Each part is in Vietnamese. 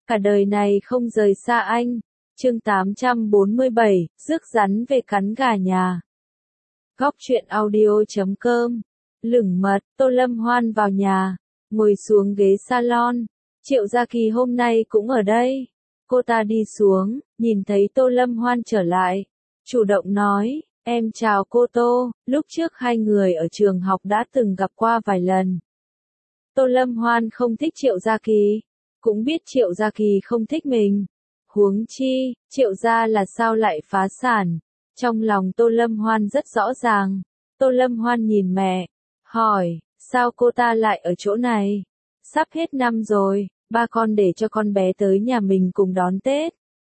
Cả đời này không rời xa anh. Chương 847, rước rắn về cắn gà nhà. Góc truyện audio.com. Lửng mật, Tô Lâm Hoan vào nhà, ngồi xuống ghế salon. Triệu Gia Kỳ hôm nay cũng ở đây. Cô ta đi xuống, nhìn thấy Tô Lâm Hoan trở lại. Chủ động nói, em chào cô Tô, lúc trước hai người ở trường học đã từng gặp qua vài lần. Tô Lâm Hoan không thích Triệu Gia Kỳ, cũng biết Triệu Gia Kỳ không thích mình. Huống chi, Triệu gia là sao lại phá sản. Trong lòng Tô Lâm Hoan rất rõ ràng. Tô Lâm Hoan nhìn mẹ, hỏi, sao cô ta lại ở chỗ này? Sắp hết năm rồi, ba con để cho con bé tới nhà mình cùng đón Tết.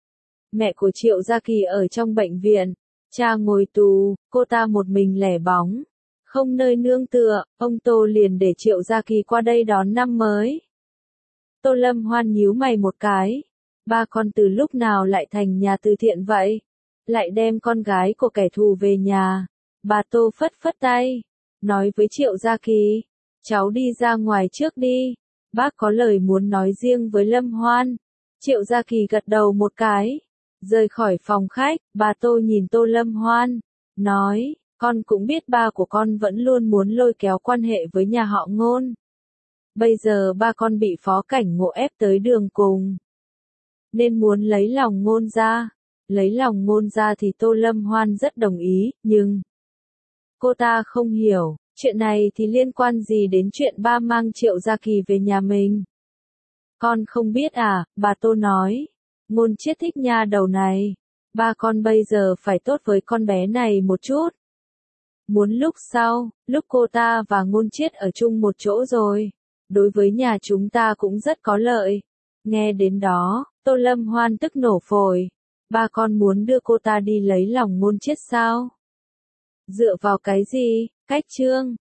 Mẹ của Triệu Gia Kỳ ở trong bệnh viện, cha ngồi tù, cô ta một mình lẻ bóng. Không nơi nương tựa, ông Tô liền để Triệu Gia Kỳ qua đây đón năm mới. Tô Lâm Hoan nhíu mày một cái. Ba con từ lúc nào lại thành nhà từ thiện vậy? Lại đem con gái của kẻ thù về nhà. Bà Tô phất phất tay, nói với Triệu Gia Kỳ, cháu đi ra ngoài trước đi. Bác có lời muốn nói riêng với Lâm Hoan. Triệu Gia Kỳ gật đầu một cái. Rời khỏi phòng khách, bà Tô nhìn Tô Lâm Hoan, nói, con cũng biết ba của con vẫn luôn muốn lôi kéo quan hệ với nhà họ Ngôn. Bây giờ ba con bị Phó Cảnh Ngộ ép tới đường cùng, nên muốn lấy lòng Ngôn ra. Lấy lòng Ngôn ra thì Tô Lâm Hoan rất đồng ý, nhưng cô ta không hiểu, chuyện này thì liên quan gì đến chuyện ba mang Triệu Gia Kỳ về nhà mình. Con không biết à, bà Tô nói, Ngôn Chiết thích nha đầu này. Ba con bây giờ phải tốt với con bé này một chút. Muốn lúc sau, lúc cô ta và Ngôn Chiết ở chung một chỗ rồi, đối với nhà chúng ta cũng rất có lợi. Nghe đến đó, Tô Lâm Hoan tức nổ phổi. Ba con muốn đưa cô ta đi lấy lòng Ngôn Chiết sao? Dựa vào cái gì? Cách chương